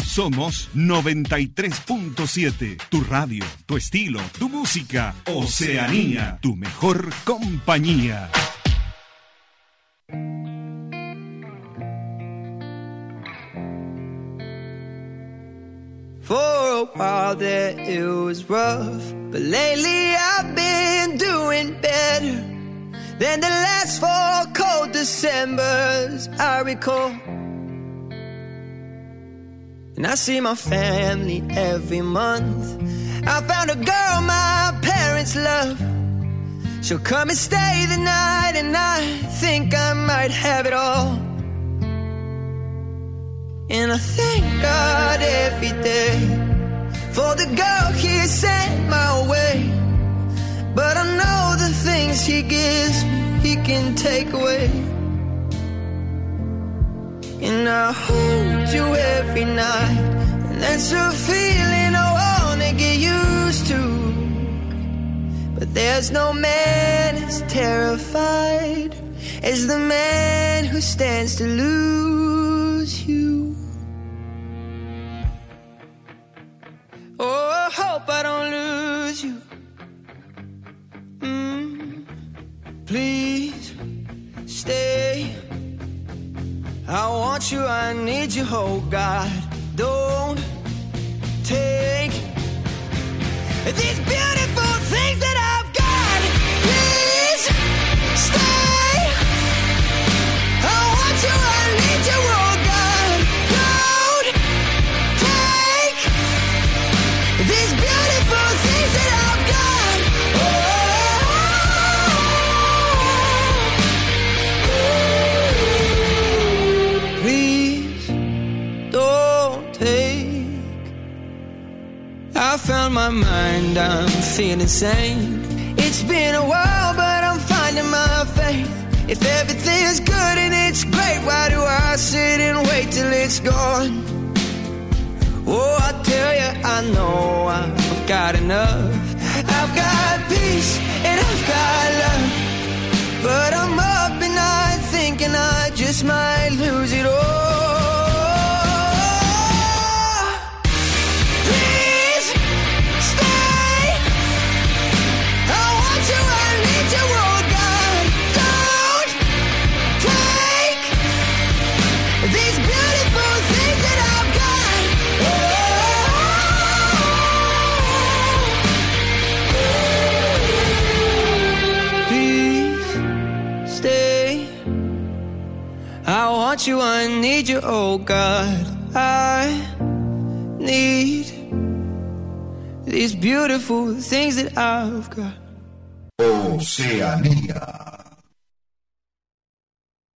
Somos 93.7, tu radio, tu estilo, tu música. Oceanía, tu mejor compañía. For a while there it was rough, but lately I've been doing better than the last 4 cold Decembers I recall. And I see my family every month. I found a girl my parents love. She'll come and stay the night, and I think I might have it all. And I thank God every day for the girl He sent my way. But I know the things He gives me, He can take away. And I hold you every night, and that's a feeling I wanna get used to. But there's no man as terrified as the man who stands to lose you. Oh, I hope I don't lose you. Please stay. I want you, I need you, oh God. Don't take these beautiful things that I've got. Please stay. I want you, I need you, oh God. Don't take these beautiful things that I've got. Please don't take. I found my mind, I'm feeling sane. It's been a while, but I'm finding my faith. If everything's good and it's great, why do I sit and wait till it's gone? Oh, I tell you, I know I've got enough. I've got peace and I've got love, but I'm up at night thinking I just might lose it all. Please stay. I want you, I need you, oh God. Don't take these beautiful things that I've got. Please stay. I want you, I need you, oh God. I need these beautiful things that I've got. Oceanía.